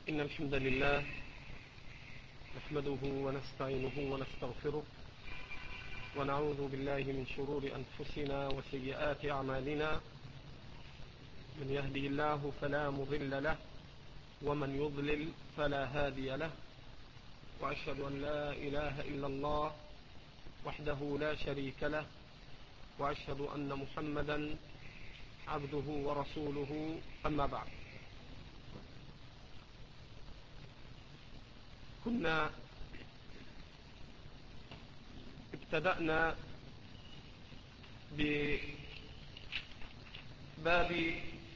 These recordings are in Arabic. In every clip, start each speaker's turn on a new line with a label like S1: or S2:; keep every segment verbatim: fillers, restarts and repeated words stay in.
S1: إن الحمد لله نحمده ونستعينه ونستغفره ونعوذ بالله من شرور أنفسنا وسيئات أعمالنا. من يهدي الله فلا مضل له ومن يضلل فلا هادي له، وأشهد أن لا إله إلا الله وحده لا شريك له، وأشهد أن محمدا عبده ورسوله. أما بعد، كنا ابتدأنا بباب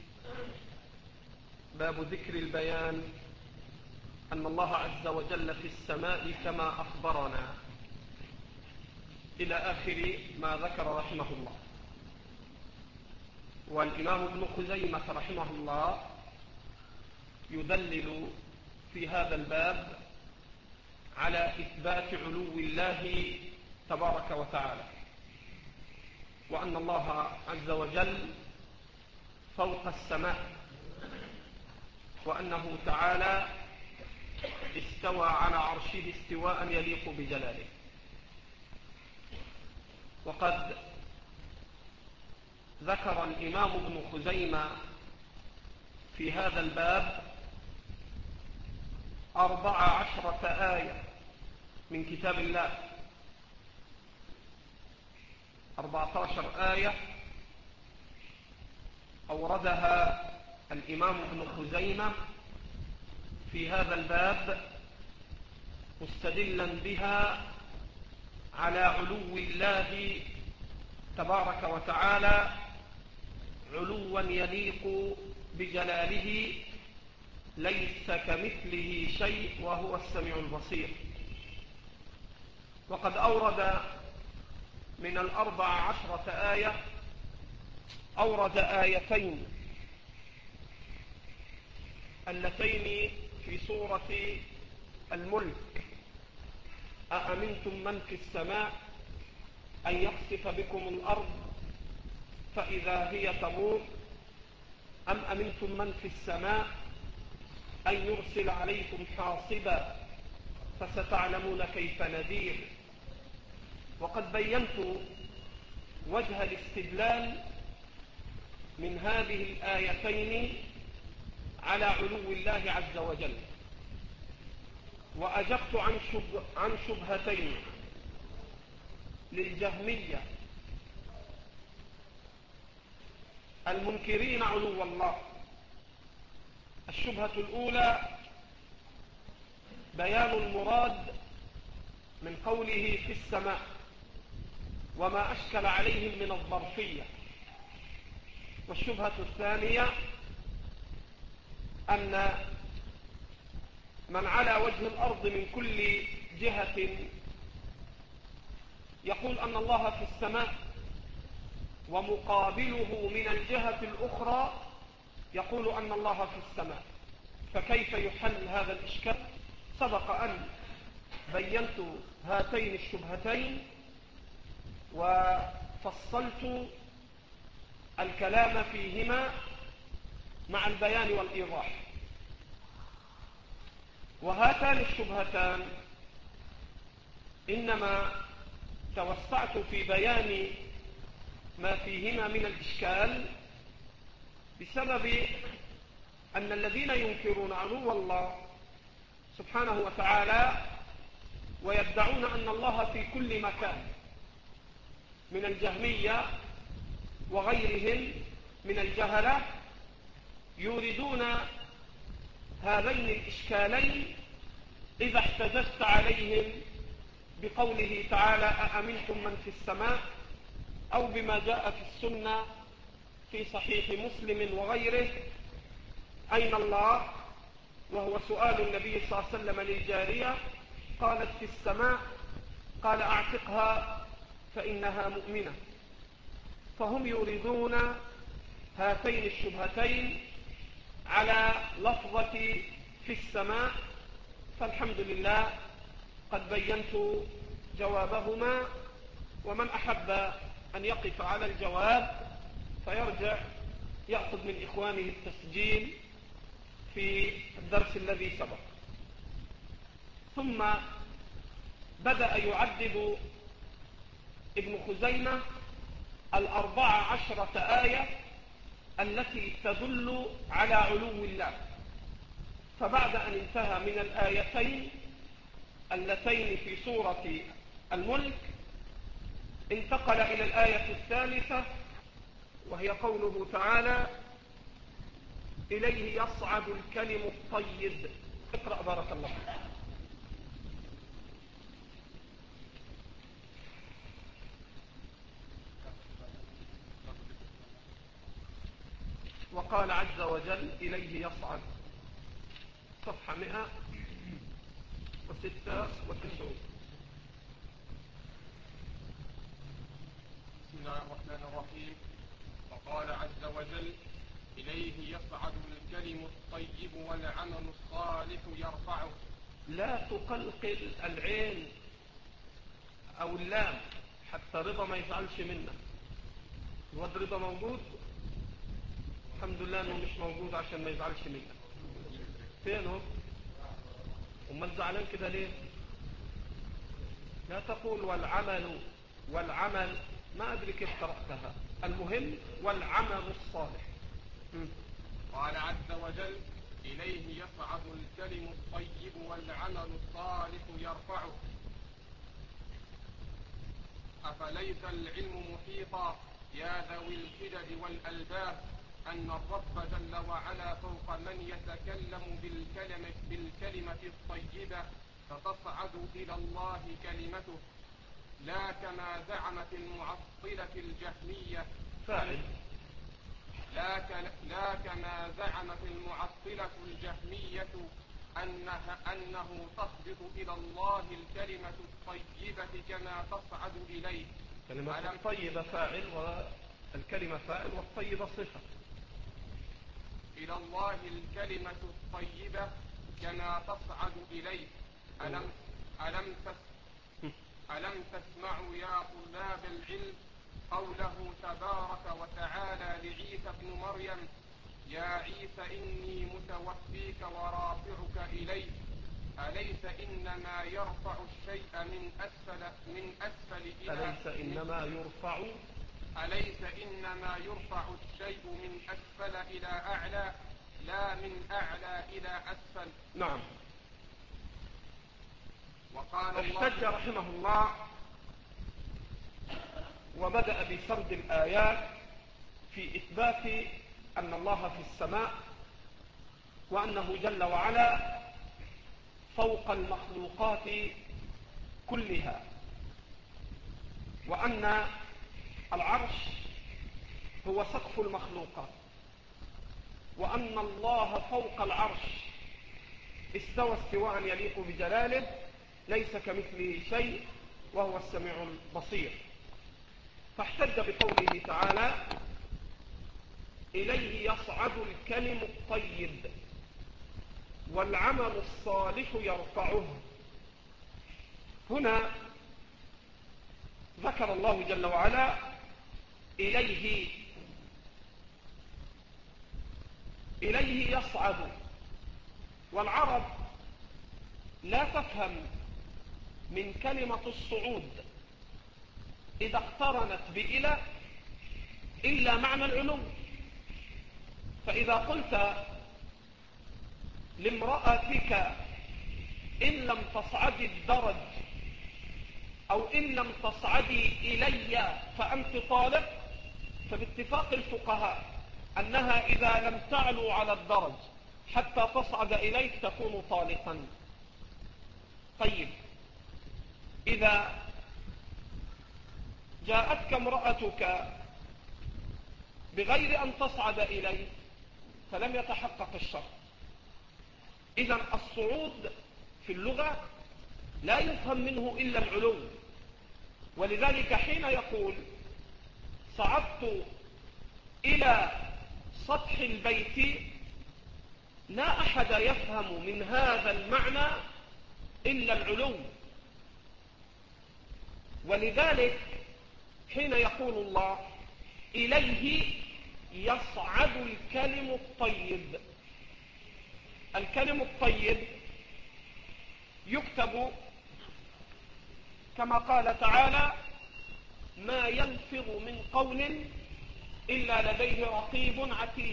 S1: باب ذكر البيان أن الله عز وجل في السماء كما أخبرنا إلى آخر ما ذكر رحمه الله. والإمام ابن خزيمة رحمه الله يدلل في هذا الباب على إثبات علو الله تبارك وتعالى، وأن الله عز وجل فوق السماء، وأنه تعالى استوى على عرشه استواء يليق بجلاله. وقد ذكر الإمام ابن خزيمة في هذا الباب أربع عشرة آية من كتاب الله، أربعة عشر آية أوردها الإمام ابن خزيمة في هذا الباب مستدلا بها على علو الله تبارك وتعالى علوا يليق بجلاله، ليس كمثله شيء وهو السميع البصير. وقد أورد من الأربع عشرة آية أورد آيتين اللتين في سورة الملك: أأمنتم من في السماء أن يخسف بكم الأرض فإذا هي تمور، أم أمنتم من في السماء أن يرسل عليكم حاصبا فستعلمون كيف نذير. وقد بينت وجه الاستدلال من هذه الآيتين على علو الله عز وجل، وأجبت عن شب عن شبهتين للجهمية المنكرين علو الله. الشبهة الأولى بيان المراد من قوله في السماء وما أشكل عليهم من الظرفية. والشبهة الثانية أن من على وجه الأرض من كل جهة يقول أن الله في السماء، ومقابله من الجهة الأخرى يقول أن الله في السماء، فكيف يحل هذا الإشكال؟ سبق أن بينت هاتين الشبهتين وفصلت الكلام فيهما مع البيان والإيضاح. وهاتان الشبهتان إنما توسعت في بيان ما فيهما من الإشكال بسبب أن الذين ينكرون علو الله سبحانه وتعالى ويدعون أن الله في كل مكان من الجهمية وغيرهم من الجهلة يوردون هذين الإشكالين إذا احتججت عليهم بقوله تعالى أأمنتم من في السماء، أو بما جاء في السنة في صحيح مسلم وغيره: أين الله؟ وهو سؤال النبي صلى الله عليه وسلم للجارية، قالت في السماء، قال أعتقها فإنها مؤمنة. فهم يريدون هاتين الشبهتين على لفظة في السماء، فالحمد لله قد بينت جوابهما. ومن أحب أن يقف على الجواب فيرجع يأخذ من إخوانه التسجيل في الدرس الذي سبق. ثم بدأ يعدد ابن خزيمة الأربع عشرة آية التي تدل على علو الله. فبعد أن انتهى من الآيتين اللتين في سورة الملك انتقل إلى الآية الثالثة، وهي قوله تعالى: إليه يصعد الكلم الطيب. اقرأ بارك الله فيك. وقال عز وجل: إليه يصعد. صفحة مئة وستة وتسعون.
S2: بسم الله الرحمن الرحيم. وقال عز وجل: إليه يصعد الكلم الطيب والعمل الصالح يرفعه.
S1: لا تقلقل العين أو اللام حتى رضا ما يزعلش منا. الواد رضا موجود؟ الحمد لله انه مش موجود عشان ما يزعلش منا. فينه؟ امال زعلان كده ليه؟ لا تقول والعمل والعمل، ما ادري كيف قرأتها. المهم والعمل الصالح. م.
S2: قال عز وجل: إليه يصعد الكلم الطيب والعمل الصالح يرفعه. أفليس العلم محيطا يا ذوي الحجج والألباب أن الرب جل وعلا فوق من يتكلم بالكلمة, بالكلمة الطيبة فتصعد إلى الله كلمته، لا كما زعمت المعطلة الجهمية
S1: فاعل
S2: لا, ك... لا كما زعمت المعطلة الجهمية أنها أنه تصبح إلى الله الكلمة الطيبة كما تصعد إليه.
S1: كلمة الطيبة فاعل والكلمة فاعل والطيبة صفة.
S2: إلى الله الكلمة الطيبة كما تصعد إليه. ألم, ألم, تس... ألم تسمعوا يا طلاب العلم قوله تبارك وتعالى لعيسى ابن مريم: يا عيسى إني متوفيك ورافعك إلي. أليس إنما يرفع الشيء من أسفل من أسفل إلى
S1: أليس إنما يرفع
S2: أليس إنما يرفع الشيء من أسفل إلى أعلى لا من أعلى إلى أسفل.
S1: نعم.
S2: وقال
S1: احتج رحمه الله وبدأ بسرد الآيات في إثبات أن الله في السماء، وأنه جل وعلا فوق المخلوقات كلها، وأن العرش هو سقف المخلوقات، وأن الله فوق العرش استوى استواء يليق بجلاله، ليس كمثله شيء وهو السميع البصير. فاحتج بقوله تعالى: إليه يصعد الكلم الطيب والعمل الصالح يرفعه. هنا ذكر الله جل وعلا إليه إليه يصعد، والعرب لا تفهم من كلمة الصعود إذا اقترنت بإلى إلا معنى العلو. فإذا قلت لامرأتك إن لم تصعدي الدرج أو إن لم تصعدي إلي فأنت طالق، فباتفاق الفقهاء أنها إذا لم تعلو على الدرج حتى تصعد إليك تكون طالقا. طيب، إذا جاءتك امرأتك بغير أن تصعد إليك فلم يتحقق الشرط. إذن الصعود في اللغة لا يفهم منه إلا العلو، ولذلك حين يقول صعدت إلى سطح البيت لا أحد يفهم من هذا المعنى إلا العلو. ولذلك حين يقول الله إليه يصعد الكلم الطيب، الكلم الطيب يكتب كما قال تعالى: ما يلفظ من قول إلا لديه رقيب عتيد.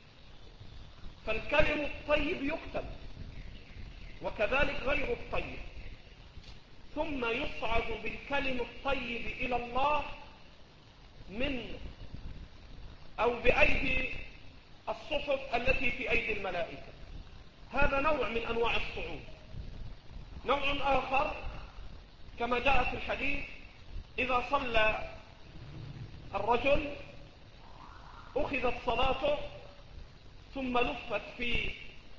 S1: فالكلم الطيب يكتب، وكذلك غير الطيب، ثم يصعد بالكلم الطيب إلى الله من أو بأيدي الصحف التي في أيدي الملائكة. هذا نوع من أنواع الصعود. نوع آخر كما جاء في الحديث: إذا صلى الرجل أخذت صلاته ثم لفت في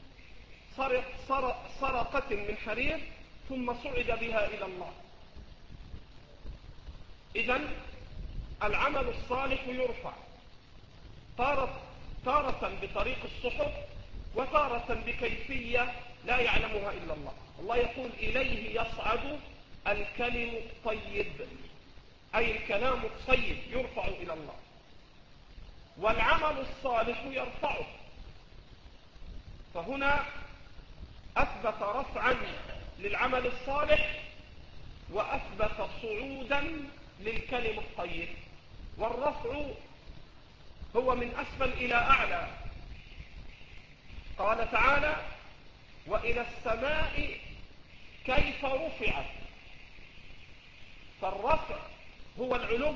S1: سرقة من حرير ثم صعد بها إلى الله. إذن العمل الصالح يرفع تارة, تارة بطريق الصحف، وتارة بكيفية لا يعلمها إلا الله. الله يقول: إليه يصعد الكلم الطيب، أي الكلام الطيب يرفع إلى الله، والعمل الصالح يرفعه. فهنا أثبت رفعا للعمل الصالح، وأثبت صعودا للكلم الطيب. والرفع هو من أسفل إلى أعلى. قال تعالى: وإلى السماء كيف رفعت. فالرفع هو العلو.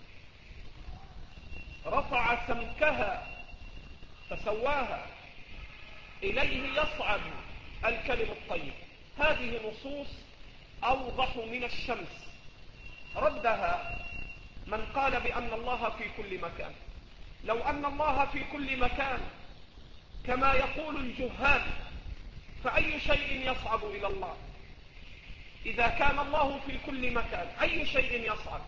S1: رفع سمكها فسواها، إليه يصعد الكلم الطيب. هذه نصوص أوضح من الشمس، ردها من قال بأن الله في كل مكان. لو أن الله في كل مكان كما يقول الجهال، فأي شيء يصعد إلى الله؟ إذا كان الله في كل مكان أي شيء يصعد؟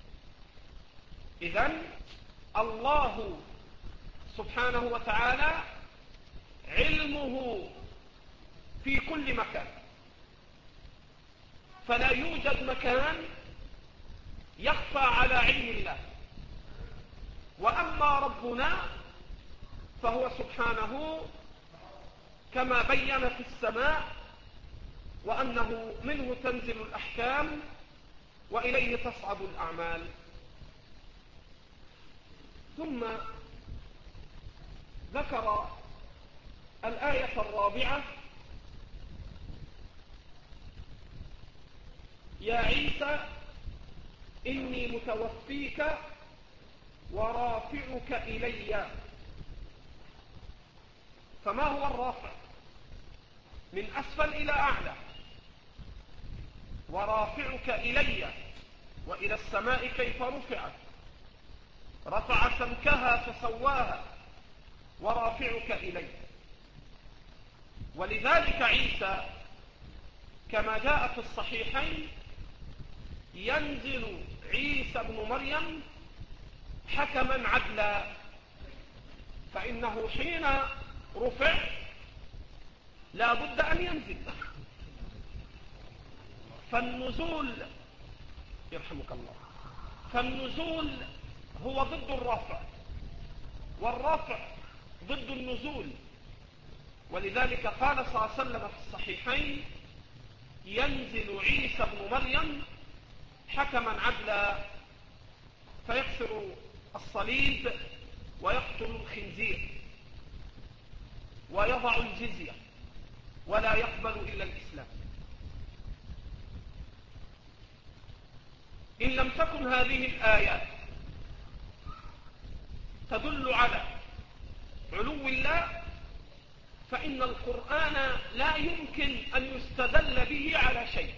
S1: إذن الله سبحانه وتعالى علمه في كل مكان، فلا يوجد مكان يخفى على علم الله. وأما ربنا فهو سبحانه كما بين في السماء، وأنه منه تنزل الأحكام وإليه تصعد الأعمال. ثم ذكر الآية الرابعة: يا عيسى إني متوفيك ورافعك إلي. فما هو الرافع؟ من أسفل إلى أعلى. ورافعك إلي، وإلى السماء كيف رفعت. رفع سمكها فسواها، ورافعك إلي. ولذلك عيسى كما جاء في الصحيحين: ينزل عيسى ابن مريم حكما عدلا. فإنه حين رفع لا بد أن ينزل. فالنزول يرحمك الله فالنزول هو ضد الرفع، والرفع ضد النزول. ولذلك قال صلى الله عليه وسلم في الصحيحين: ينزل عيسى ابن مريم حكما عدلا، فيكسر الصليب ويقتل الخنزير ويضع الجزية ولا يقبل إلا الإسلام. إن لم تكن هذه الآيات تدل على علو الله، فإن القرآن لا يمكن أن يستدل به على شيء،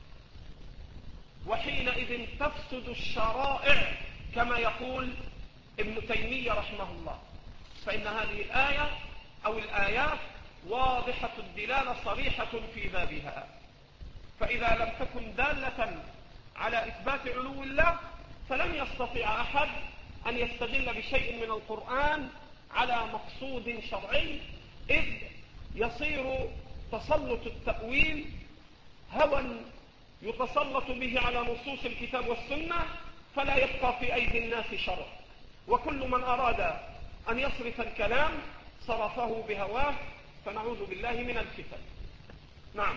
S1: وحينئذ تفسد الشرائع كما يقول ابن تيمية رحمه الله. فإن هذه الآية أو الآيات واضحة الدلالة صريحة في بابها. فإذا لم تكن دالة على إثبات علو الله، فلن يستطيع أحد أن يستدل بشيء من القرآن على مقصود شرعي، إذ يصير تسلط التأويل هوى يتسلط به على نصوص الكتاب والسنة، فلا يبقى في أيدي الناس شرع. وكل من أراد أن يصرف الكلام صرفه بهواه فنعوذ بالله من الفتن. نعم.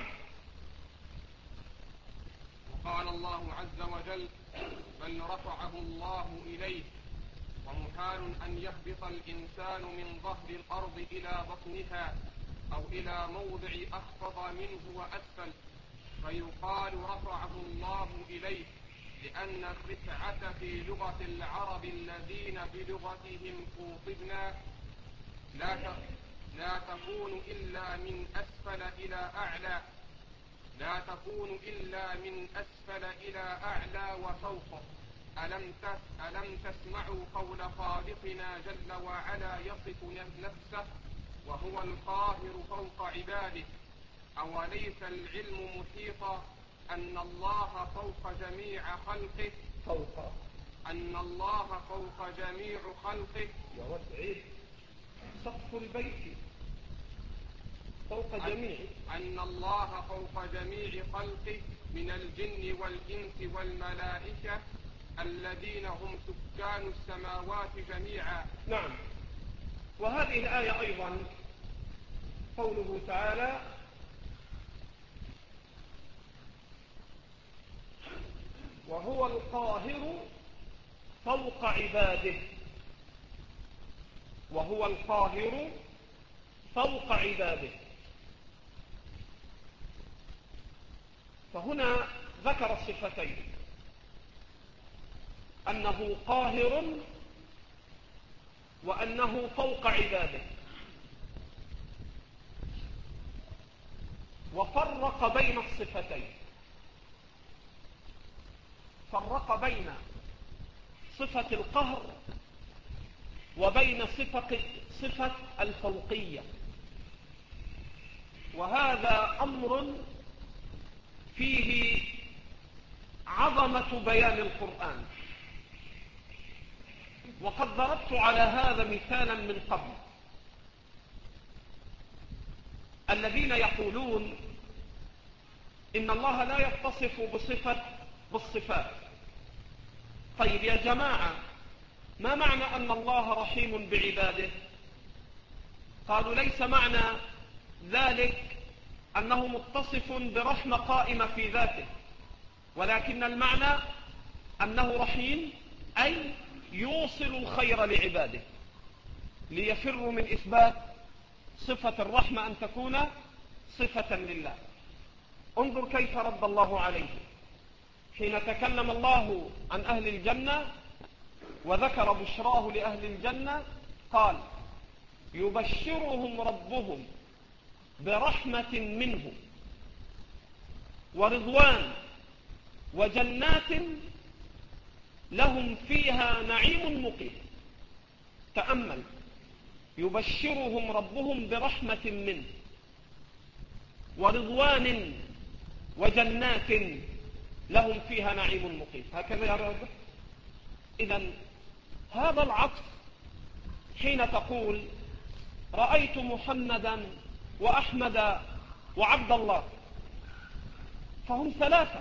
S2: وقال الله عز وجل: بل رفعه الله إليه، ومحال أن يهبط الإنسان من ظهر الأرض إلى بطنها أو إلى موضع أخفض منه وأسفل، فيقال رفعه الله إليه، لأن الرفعة في لغة العرب الذين بلغتهم خوطبنا لا لا تكون إلا من أسفل إلى أعلى لا تكون إلا من أسفل إلى أعلى وفوق. ألم ألم تسمعوا قول خالقنا جل وعلا يصف نفسه وهو القاهر فوق عباده؟ أوليس العلم محيطا أن الله فوق جميع خلقه
S1: فوق
S2: أن الله فوق جميع خلقه
S1: يا رب عيد سقف البيت فوق جميع
S2: أن الله فوق جميع خلقه من الجن والإنس والملائكة الذين هم سكان السماوات جميعا.
S1: نعم. وهذه الآية أيضا قوله تعالى: وهو القاهر فوق عباده. وهو القاهر فوق عباده. فهنا ذكر الصفتين: أنه قاهر وأنه فوق عباده، وفرق بين الصفتين. فرق بين صفة القهر وبين صفة, صفة الفوقية، وهذا أمر فيه عظمة بيان القرآن. وقد ضربت على هذا مثالا من قبل. الذين يقولون إن الله لا يتصف بصفة بالصفات. طيب يا جماعة، ما معنى أن الله رحيم بعباده؟ قالوا ليس معنى ذلك أنه متصف برحمة قائمة في ذاته، ولكن المعنى أنه رحيم أي يوصل الخير لعباده، ليفروا من إثبات صفة الرحمة أن تكون صفة لله. انظر كيف رد الله عليه حين تكلم الله عن أهل الجنة وذكر بشراه لأهل الجنة. قال: يبشرهم ربهم برحمة منه ورضوان وجنات لهم فيها نعيم مقيم. تأمل: يبشرهم ربهم برحمة منه ورضوان وجنات لهم فيها نعيم مقيم. هكذا يا رب. إذن هذا العطف حين تقول رأيت محمدا وأحمد وعبد الله، فهم ثلاثة،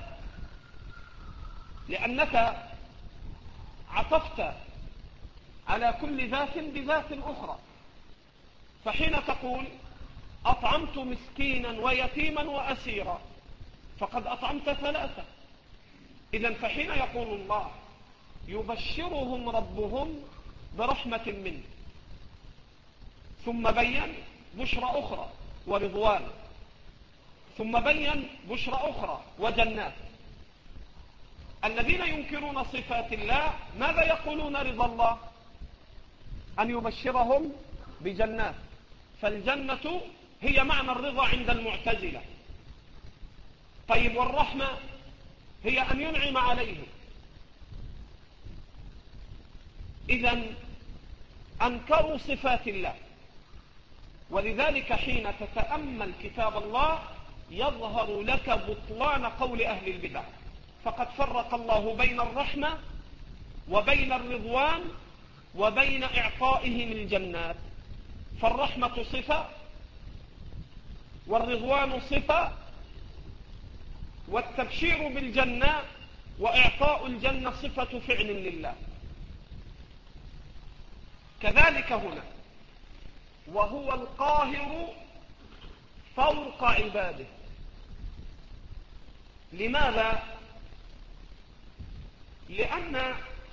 S1: لأنك عطفت على كل ذات بذات أخرى. فحين تقول أطعمت مسكينا ويتيما وأسيرا، فقد أطعمت ثلاثة. إذن فحين يقول الله يبشرهم ربهم برحمة منه، ثم بين بشرى أخرى ورضوان، ثم بين بشرى أخرى وجنات. الذين ينكرون صفات الله ماذا يقولون؟ رضا الله أن يبشرهم بجنات، فالجنة هي معنى الرضا عند المعتزلة. طيب والرحمة هي أن ينعم عليهم. إذن أنكروا صفات الله. ولذلك حين تتأمل كتاب الله يظهر لك بطلان قول أهل البدع، فقد فرق الله بين الرحمة وبين الرضوان وبين إعطائهم الجنات. فالرحمة صفة والرضوان صفة والتبشير بالجنة وإعطاء الجنة صفة فعل لله. كذلك هنا وهو القاهر فوق عباده. لماذا؟ لأن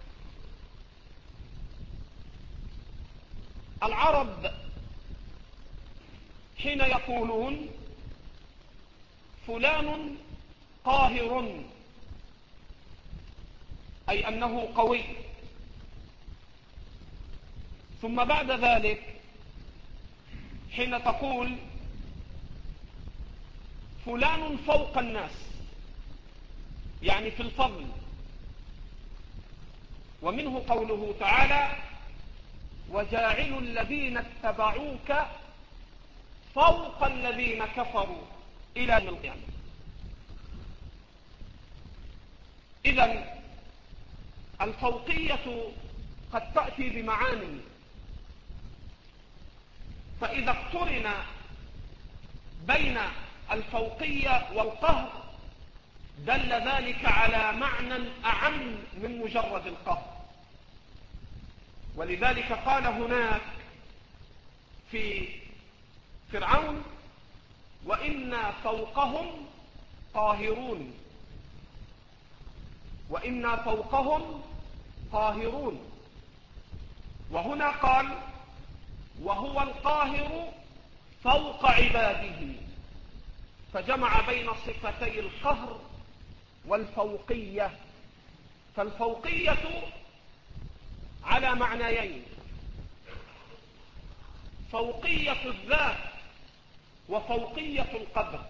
S1: العرب حين يقولون فلان قاهر، أي أنه قوي، ثم بعد ذلك حين تقول فلان فوق الناس، يعني في الفضل. ومنه قوله تعالى وجاعل الذين اتبعوك فوق الذين كفروا إلى يوم القيامة. إذن الفوقية قد تأتي بمعاني، فإذا اقترن بين الفوقية والقهر دل ذلك على معنى أعم من مجرد القهر. ولذلك قال هناك في فرعون وإنا فوقهم قاهرون، وإنا فوقهم قاهرون. وهنا قال وهو القاهر فوق عباده، فجمع بين صفتي القهر والفوقية. فالفوقية على معنيين: فوقية الذات وفوقية القدر.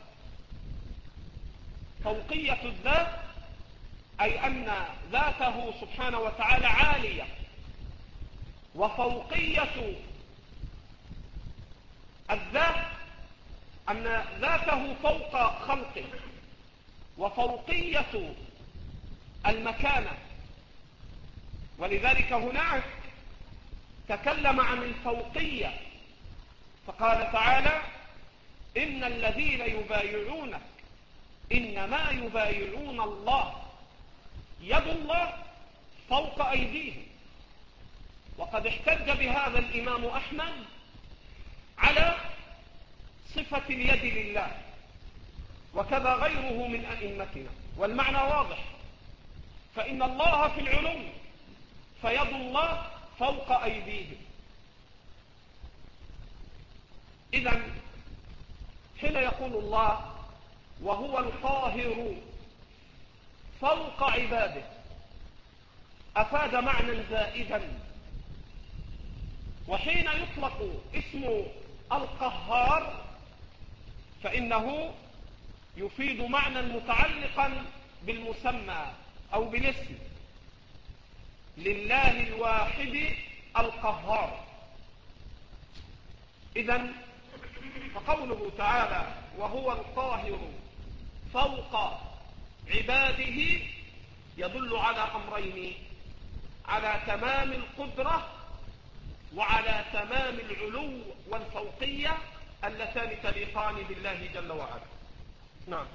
S1: فوقية الذات أي أن ذاته سبحانه وتعالى عالية، وفوقية الذات أن ذاته فوق خلقه، وفوقية المكانة. ولذلك هناك تكلم عن الفوقية فقال تعالى إن الذين يبايعونك إنما يبايعون الله يد الله فوق أيديهم. وقد احتج بهذا الإمام أحمد على صفة اليد لله، وكذا غيره من أئمتنا، والمعنى واضح، فإن الله في العلو فيد الله فوق أيديهم. إذن حين يقول الله وهو القاهر فوق عباده أفاد معنى زائدا. وحين يطلق اسم القهار فإنه يفيد معنى متعلقا بالمسمى أو بالاسم، لله الواحد القهار. إذن فقوله تعالى وهو القاهر فوق عباده يدل على أمرين: على تمام القدرة وعلى تمام العلو والفوقية اللتان تليقان بالله جل وعلا. نعم.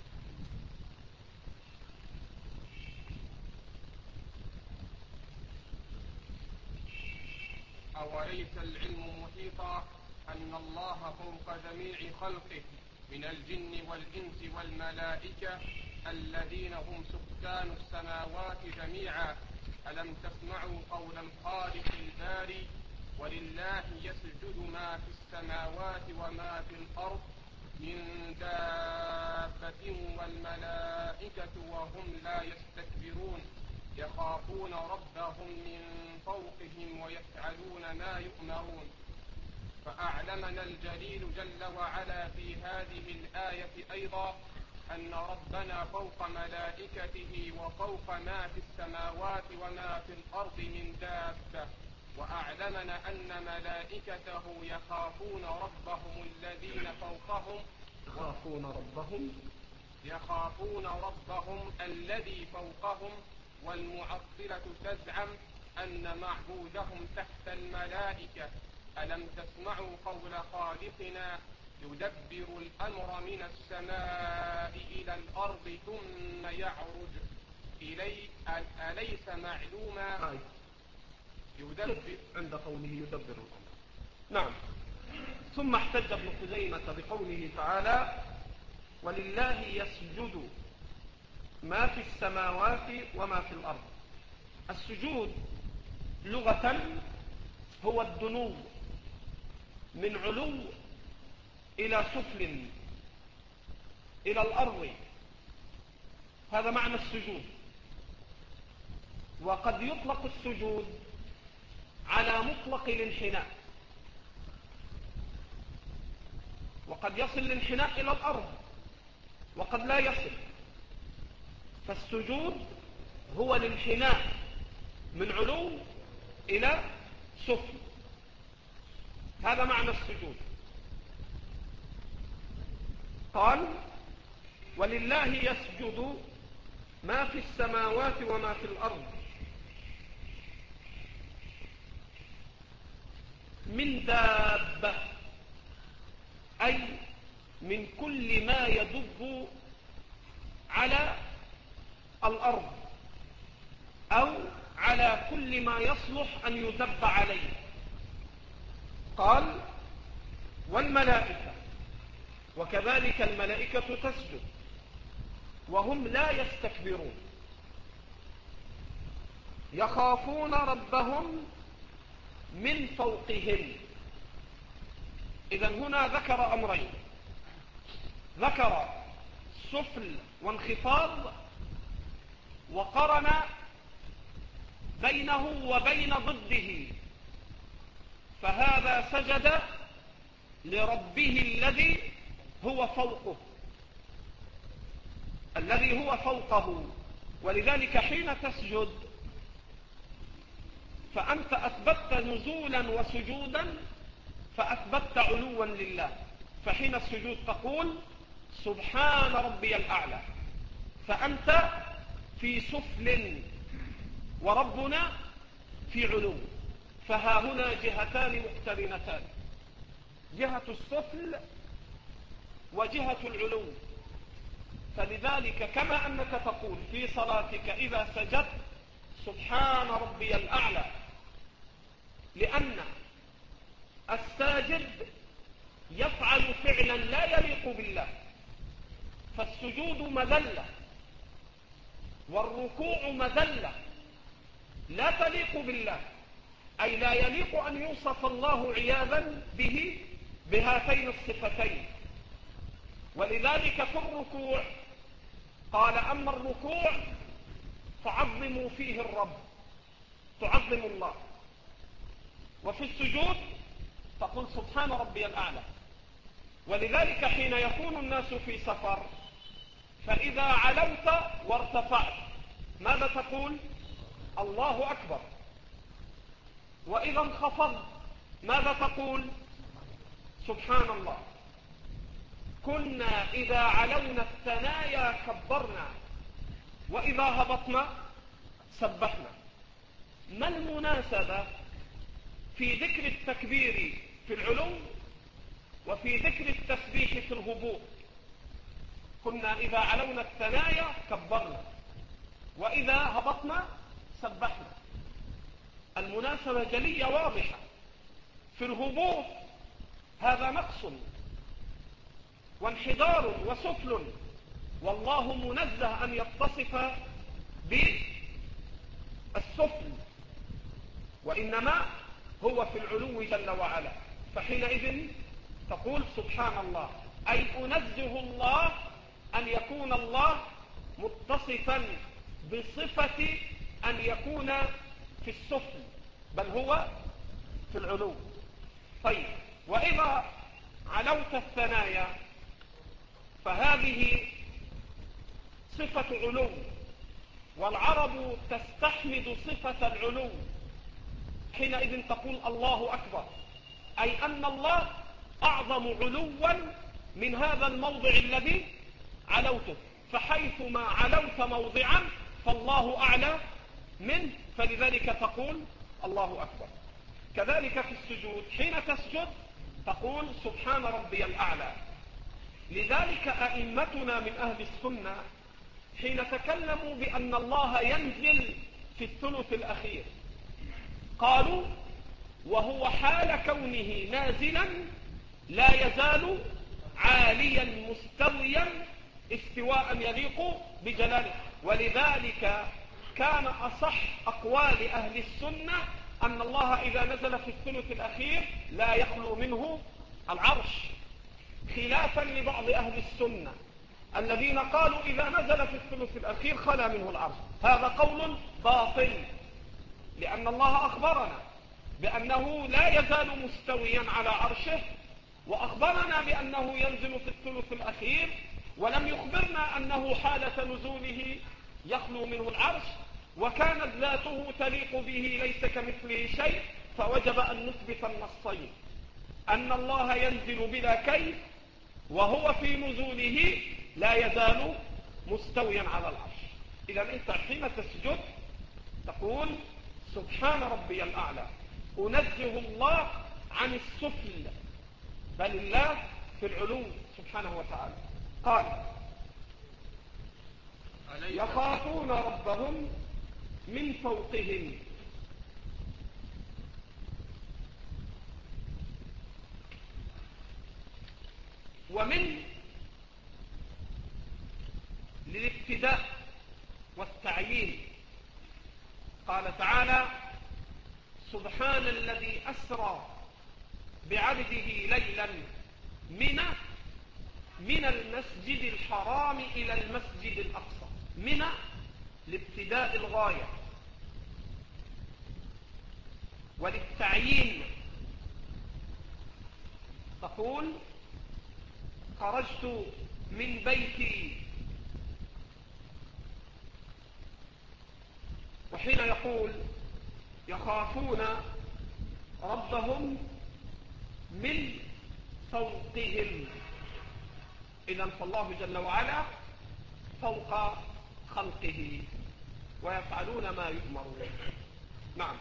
S2: أوليس العلم محيطا أن الله فوق جميع خلقه من الجن والإنس والملائكة الذين هم سكان السماوات جميعا؟ ألم تسمعوا قول الخالق الباري ولله يسجد ما في السماوات وما في الأرض من دابة والملائكة وهم لا يستكبرون يخافون ربهم من فوقهم ويفعلون ما يؤمرون. فأعلمنا الجليل جل وعلا في هذه الآية أيضا أن ربنا فوق ملائكته وفوق ما في السماوات وما في الأرض من دابة. وأعلمنا أن ملائكته يخافون ربهم الذين فوقهم
S1: يخافون ربهم
S2: يخافون ربهم الذي فوقهم. والمعطلة تزعم أن معبودهم تحت الملائكة. ألم تسمعوا قول خالقنا يدبر الأمر من السماء إلى الأرض ثم يعرج إليه أليس معلوما؟
S1: آه.
S2: يدبر
S1: عند قوله يدبر الأمر. نعم. ثم احتج ابن خزيمة بقوله تعالى ولله يسجد ما في السماوات وما في الأرض. السجود لغة هو الدنو من علو إلى سفل إلى الأرض، هذا معنى السجود. وقد يطلق السجود على مطلق الانحناء، وقد يصل الانحناء إلى الأرض وقد لا يصل. فالسجود هو الانحناء من علو إلى سفل، هذا معنى السجود. قال ولله يسجد ما في السماوات وما في الأرض من دابة، أي من كل ما يدب على الأرض أو على كل ما يصلح أن يدب عليه. قال والملائكة، وكذلك الملائكة تسجد وهم لا يستكبرون يخافون ربهم من فوقهم. إذن هنا ذكر أمرين، ذكر سفل وانخفاض وقرن بينه وبين ضده، فهذا سجد لربه الذي هو فوقه، الذي هو فوقه. ولذلك حين تسجد فأنت أثبتت نزولا وسجودا، فأثبتت علوا لله. فحين السجود تقول سبحان ربي الأعلى، فأنت في سفل وربنا في علو، فها هنا جهتان مقترنتان، جهة السفل وجهة العلو. فلذلك كما أنك تقول في صلاتك إذا سجدت سبحان ربي الأعلى، لأن الساجد يفعل فعلا لا يليق بالله، فالسجود مذلة والركوع مذلة لا تليق بالله، أي لا يليق أن يوصف الله عياذا به بهاتين الصفتين. ولذلك في الركوع قال أما الركوع تعظموا فيه الرب، تعظم الله، وفي السجود تقول سبحان ربي الأعلى. ولذلك حين يكون الناس في سفر فإذا علوت وارتفعت ماذا تقول؟ الله أكبر. وإذا انخفضت ماذا تقول؟ سبحان الله. كنا إذا علونا الثنايا كبرنا وإذا هبطنا سبحنا. ما المناسبة في ذكر التكبير في العلو وفي ذكر التسبيح في الهبوط؟ كنا إذا علونا الثنايا كبرنا وإذا هبطنا سبحنا. المناسبة جلية واضحة. في الهبوط هذا نقص وانحدار وسفل، والله منزه أن يتصف بالسفل، وإنما هو في العلو جل وعلا. فحينئذ تقول سبحان الله، أي أنزه الله أن يكون الله متصفا بصفة أن يكون في السفل، بل هو في العلو. طيب، وإذا علوت الثنايا فهذه صفة علو، والعرب تستحمد صفة العلو. حينئذ تقول الله أكبر، أي أن الله أعظم علوا من هذا الموضع الذي علوته، فحيثما علوت موضعا فالله أعلى منه، فلذلك تقول الله أكبر. كذلك في السجود حين تسجد تقول سبحان ربي الأعلى. لذلك أئمتنا من أهل السنة حين تكلموا بأن الله ينزل في الثلث الأخير قالوا وهو حال كونه نازلا لا يزال عاليا مستويا استواء يليق بجلاله. ولذلك كان أصح أقوال أهل السنة أن الله إذا نزل في الثلث الأخير لا يخلو منه العرش، خلافا لبعض أهل السنة الذين قالوا إذا نزل في الثلث الأخير خلا منه العرش. هذا قول باطل، لأن الله أخبرنا بأنه لا يزال مستويا على عرشه، وأخبرنا بأنه ينزل في الثلث الأخير، ولم يخبرنا أنه حالة نزوله يخلو منه العرش، وكانت ذاته تليق به ليس كمثله شيء، فوجب أن نثبت النصين أن الله ينزل بلا كيف، وهو في نزوله لا يزال مستويا على العرش. إذا أنت حين تسجد تقول سبحان ربي الأعلى، أنزه الله عن السفل، بل الله في العلو سبحانه وتعالى. قال يخافون ربهم من فوقهم. ومن للابتداء والتعيين. قال تعالى سبحان الذي أسرى بعبده ليلا من من المسجد الحرام إلى المسجد الأقصى. من لابتداء الغاية وللتعيين. تقول خرجت من بيتي، وحين يقول يخافون ربهم من فوقهم، إذن فالله جل وعلا فوق خلقه ويفعلون ما يؤمرون. نعم.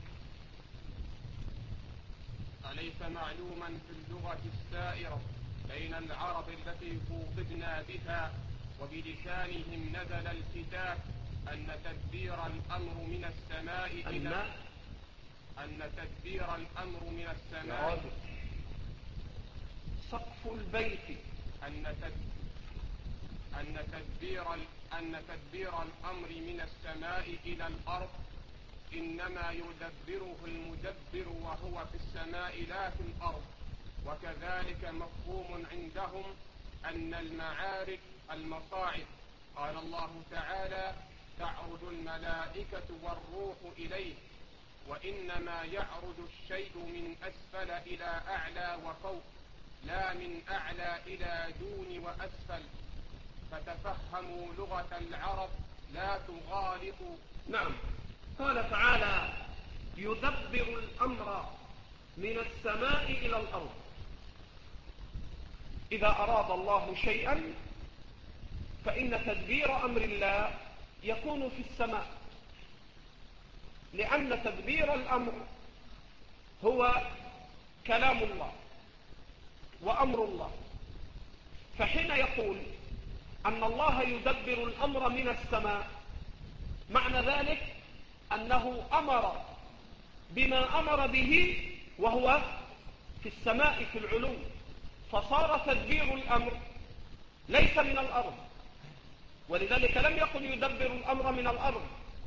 S2: أليس معلوما في اللغة السائرة بين العرب التي خوطبنا بها وبلسانهم نزل الكتاب أن تدبير الأمر من السماء إلى أن تدبير الأمر من السماء
S1: سقف البيت
S2: أن أن تدبير أن تدبير الأمر من السماء إلى الأرض إنما يدبره المدبر وهو في السماء لا في الأرض. وكذلك مفهوم عندهم أن المعارج المصاعد. قال الله تعالى تعرج الملائكة والروح إليه، وإنما يعرج الشيء من أسفل إلى أعلى وفوق، لا من أعلى إلى دون وأسفل. فتفهموا لغة العرب لا تغالطوا.
S1: نعم. قال تعالى يدبر الأمر من السماء إلى الأرض. إذا أراد الله شيئا فإن تدبير أمر الله يكون في السماء، لأن تدبير الأمر هو كلام الله وأمر الله. فحين يقول أن الله يدبر الأمر من السماء، معنى ذلك أنه أمر بما أمر به وهو في السماء في العلو، فصار تدبير الأمر ليس من الأرض. ولذلك لم يقل يدبر الأمر من الأرض.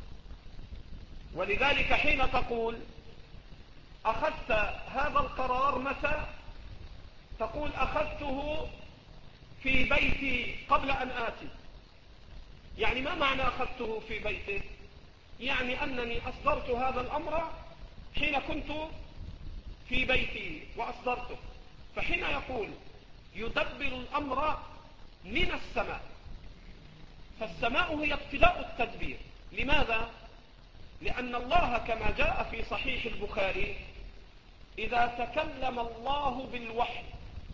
S1: ولذلك حين تقول أخذت هذا القرار متى، تقول أخذته في بيتي قبل أن آتي. يعني ما معنى أخذته في بيتي؟ يعني أنني أصدرت هذا الأمر حين كنت في بيتي وأصدرته. فحين يقول يدبر الأمر من السماء، فالسماء هي ابتداء التدبير. لماذا؟ لأن الله كما جاء في صحيح البخاري إذا تكلم الله بالوحي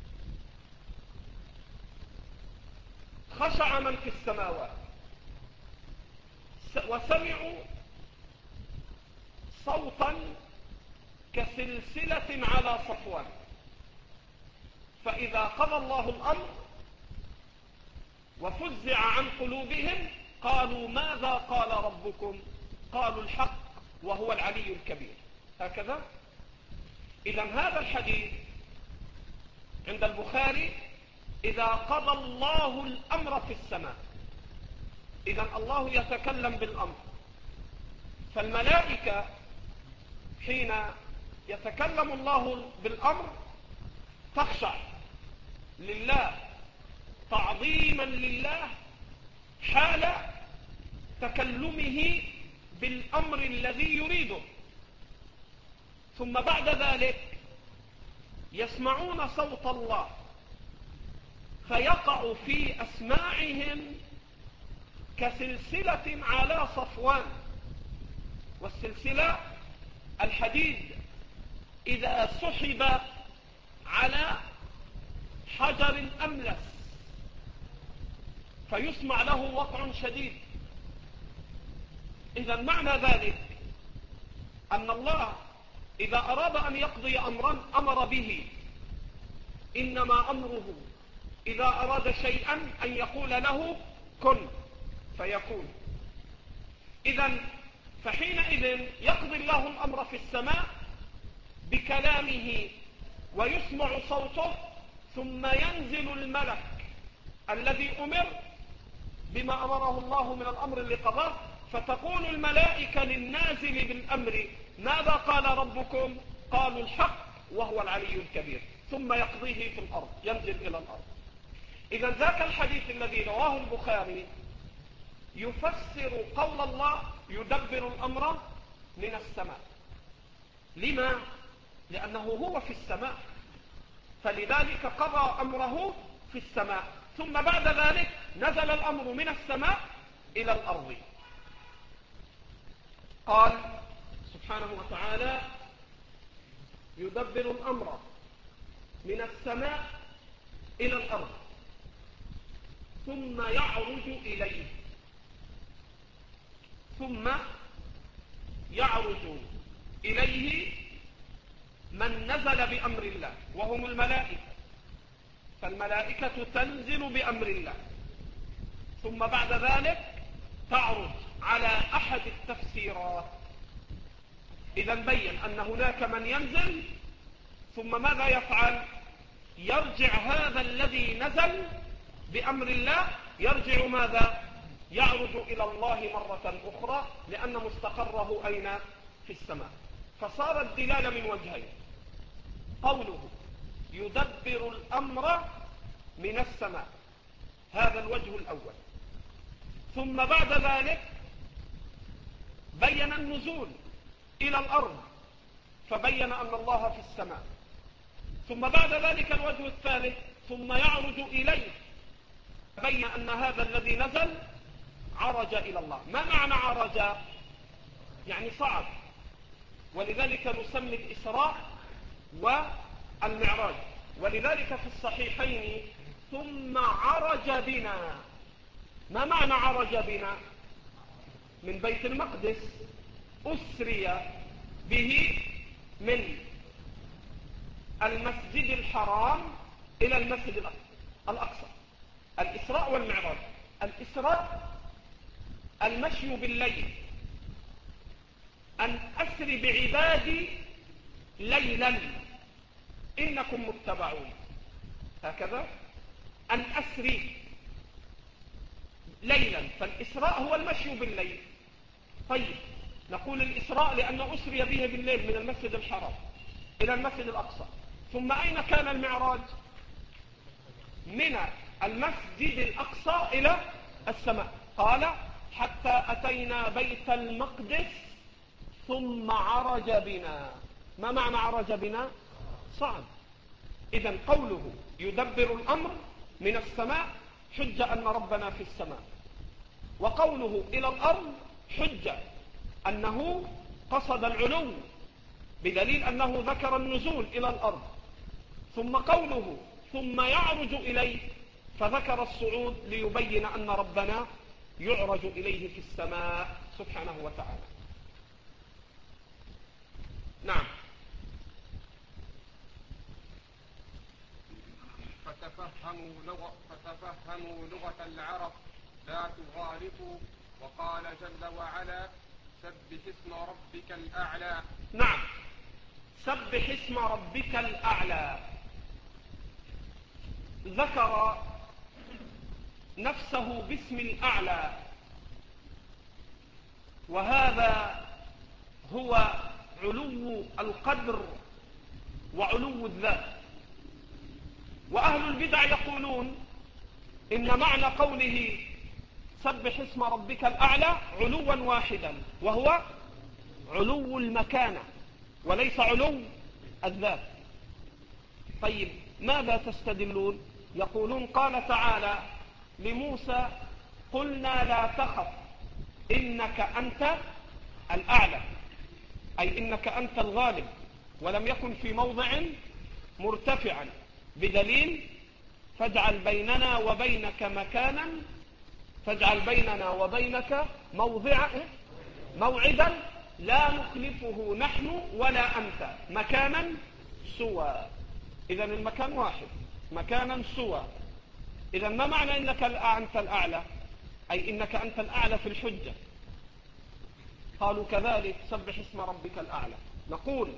S1: خشع من في السماوات وسمعوا صوتا كسلسلة على صفوان، فإذا قضى الله الأمر وفزع عن قلوبهم قالوا ماذا قال ربكم؟ قالوا الحق وهو العلي الكبير. هكذا. إذن هذا الحديث عند البخاري إذا قضى الله الأمر في السماء. إذن الله يتكلم بالأمر، فالملائكة حين يتكلم الله بالأمر تخشع لله تعظيما لله حال تكلمه بالأمر الذي يريده. ثم بعد ذلك يسمعون صوت الله فيقع في أسماعهم كسلسلة على صفوان، والسلسلة الحديد إذا سحب على حجر أملس فيسمع له وقع شديد. إذا معنى ذلك أن الله إذا أراد أن يقضي أمرا أمر به، إنما أمره إذا أراد شيئا أن يقول له كن فيكون. إذا فحينئذ يقضي الله الأمر في السماء بكلامه ويسمع صوته، ثم ينزل الملك الذي أمر بما أمره الله من الأمر اللي قضاه، فتقول الملائكة للنازل بالأمر ماذا قال ربكم؟ قالوا الحق وهو العلي الكبير، ثم يقضيه في الأرض، ينزل إلى الأرض. إذا ذاك الحديث الذي رواه البخاري يفسر قول الله يدبر الأمر من السماء. لما؟ لأنه هو في السماء، فلذلك قضى أمره في السماء، ثم بعد ذلك نزل الأمر من السماء إلى الأرض. قال سبحانه وتعالى يدبر الأمر من السماء إلى الأرض ثم يعرج إليه. ثم يعرج إليه من نزل بأمر الله وهم الملائكة، فالملائكة تنزل بأمر الله، ثم بعد ذلك تعرج على أحد التفسيرات. إذا بين أن هناك من ينزل، ثم ماذا يفعل؟ يرجع هذا الذي نزل بأمر الله، يرجع ماذا؟ يعرج إلى الله مرة أخرى، لأن مستقره أين؟ في السماء. فصار الدلالة من وجهين: قوله يدبر الأمر من السماء، هذا الوجه الأول، ثم بعد ذلك بين النزول إلى الأرض فبين أن الله في السماء، ثم بعد ذلك الوجه الثالث ثم يعرج إليه بين أن هذا الذي نزل عرج إلى الله. ما معنى عرج؟ يعني صعد، ولذلك نسمي الإسراء والمعراج. ولذلك في الصحيحين ثم عرج بنا. ما معنى عرج بنا؟ من بيت المقدس أسري به من المسجد الحرام إلى المسجد الأقصى. الإسراء والمعراج. الإسراء المشي بالليل، أن أسري بعبادي ليلا إنكم متبعون، هكذا أن أسري ليلا، فالإسراء هو المشي بالليل. طيب نقول الإسراء لأن أسري به بالليل من المسجد الحرام إلى المسجد الأقصى. ثم أين كان المعراج؟ من المسجد الأقصى إلى السماء. قال حتى أتينا بيت المقدس ثم عرج بنا. ما معنى عرج بنا؟ صعد. إذن قوله يدبر الأمر من السماء حجة أن ربنا في السماء، وقوله إلى الأرض حجة أنه قصد العلو بدليل أنه ذكر النزول إلى الأرض. ثم قوله ثم يعرج إليه فذكر الصعود ليبين أن ربنا يعرج إليه في السماء سبحانه وتعالى. نعم.
S2: فتفهموا لغة, فتفهموا لغة العرب لا تغالطوا. وقال جل وعلا سبح اسم ربك الأعلى.
S1: نعم، سبح اسم ربك الأعلى. ذكر نفسه باسم الأعلى، وهذا هو علو القدر وعلو الذات. وأهل البدع يقولون إن معنى قوله سبح اسم ربك الأعلى علوا واحدا، وهو علو المكانة وليس علو الذات. طيب ماذا تستدلون؟ يقولون قال تعالى لموسى قلنا لا تخف إنك أنت الأعلى، أي إنك أنت الغالب، ولم يكن في موضع مرتفعا، بدليل فاجعل بيننا وبينك مكانا فاجعل بيننا وبينك موضع موعدا لا نخلفه نحن ولا أنت مكانا سوى. إذا المكان واحد، مكانا سوى. إذا ما معنى إنك أنت الأعلى؟ أي إنك أنت الأعلى في الحجة. قالوا كذلك سبح اسم ربك الأعلى. نقول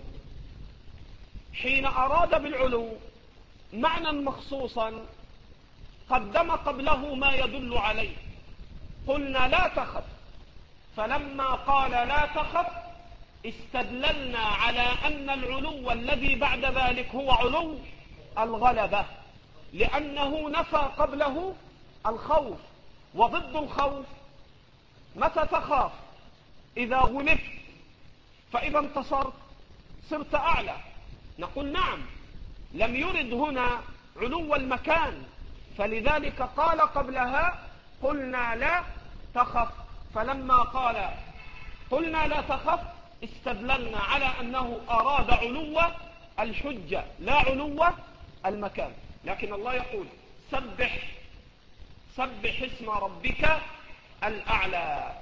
S1: حين أراد بالعلو معنى مخصوصا قدم قبله ما يدل عليه. قلنا لا تخف، فلما قال لا تخف استدللنا على أن العلو الذي بعد ذلك هو علو الغلبة، لأنه نفى قبله الخوف. وضد الخوف متى تخاف؟ إذا غلبت، فإذا انتصرت صرت أعلى. نقول نعم، لم يرد هنا علو المكان، فلذلك قال قبلها قلنا لا تخف. فلما قال قلنا لا تخف استدللنا على أنه أراد علو الحجة لا علو المكان. لكن الله يقول سبح سبح اسم ربك الأعلى،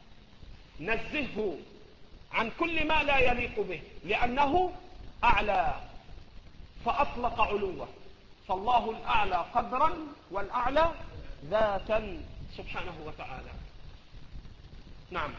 S1: نزهه عن كل ما لا يليق به لأنه أعلى، فأطلق علوه. فالله الأعلى قدرا والأعلى ذاتا سبحانه وتعالى. نعم.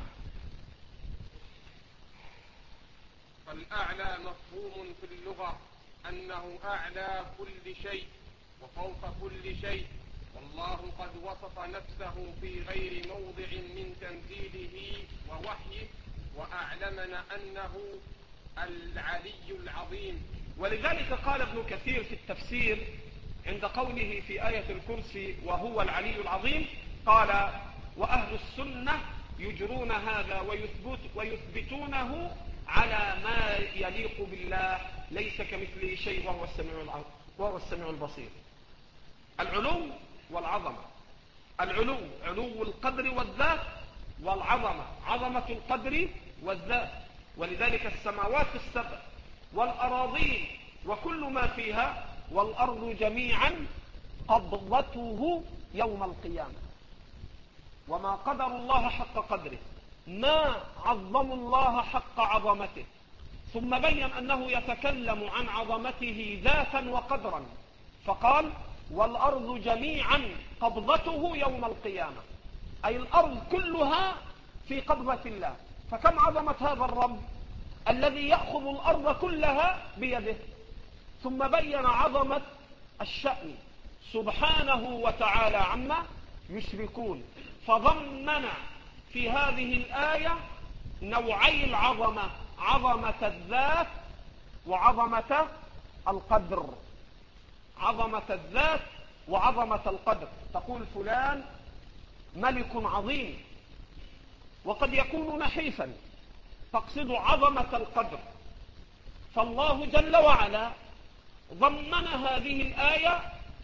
S2: فالأعلى مفهوم في اللغة أنه أعلى كل شيء وفوق كل شيء، والله قد وصف نفسه في غير موضع من تنزيله ووحيه وأعلمنا أنه العلي العظيم.
S1: ولذلك قال ابن كثير في التفسير عند قوله في آية الكرسي وهو العلي العظيم، قال وأهل السنة يجرون هذا ويثبت ويثبتونه على ما يليق بالله ليس كمثله شيء وهو السميع وهو السميع البصير. العلو والعظمة، العلو علو القدر والذات، والعظمة عظمة القدر والذات. ولذلك السماوات السبع والأراضين وكل ما فيها والأرض جميعا قبضته يوم القيامة. وما قدر الله حق قدره، ما عظموا الله حق عظمته. ثم بين أنه يتكلم عن عظمته ذاتا وقدرا، فقال والأرض جميعا قبضته يوم القيامة، أي الأرض كلها في قبضة الله. فكم عظمة هذا الرب الذي يأخذ الأرض كلها بيده. ثم بين عظمة الشأن سبحانه وتعالى عما يشركون، فضمن في هذه الآية نوعي العظمة، عظمة الذات وعظمة القدر. عظمة الذات وعظمة القدر. تقول فلان ملك عظيم، وقد يكون نحيفا، تقصد عظمة القدر. فالله جل وعلا ضمن هذه الآية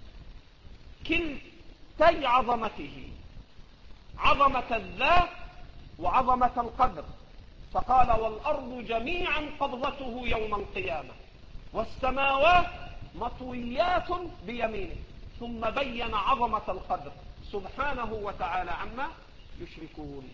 S1: كلتي عظمته، عظمة الذات وعظمة القدر. فقال والأرض جميعا قبضته يوم القيامة والسماوات مطويات بيمينه. ثم بين عظمة القدر سبحانه وتعالى عما يشركون.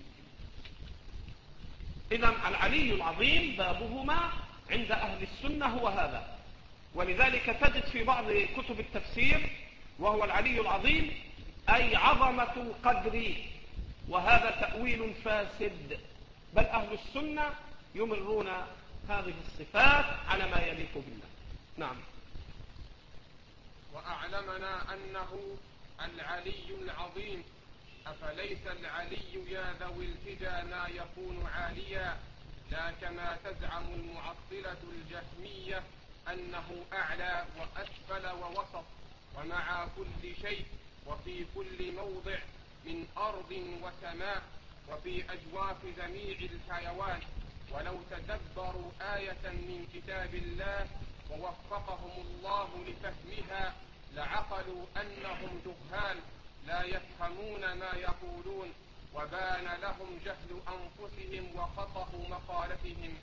S1: إذن العلي العظيم بابهما عند أهل السنة هو هذا. ولذلك تجد في بعض كتب التفسير وهو العلي العظيم أي عظمة القدر، وهذا تأويل فاسد، بل أهل السنة يمرون هذه الصفات على ما يليق بالله. نعم.
S2: وأعلمنا أنه العلي العظيم. أفليس العلي يا ذوي الفدا ما يكون عاليا، لا كما تزعم المعطلة الجهمية أنه أعلى وأسفل ووسط ومع كل شيء وفي كل موضع من أرض وسماء وفي أجواف جميع الحيوان. ولو تدبروا آية من كتاب الله ووفقهم الله لفهمها لعقلوا أنهم جهال لا يفهمون ما يقولون، وبان لهم جهل أنفسهم وخطأ مقالتهم.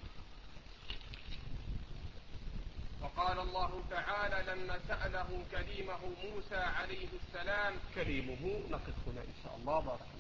S2: وقال الله تعالى لما سأله كليمه موسى عليه السلام.
S1: كليمه نقف هنا إن شاء الله. بارك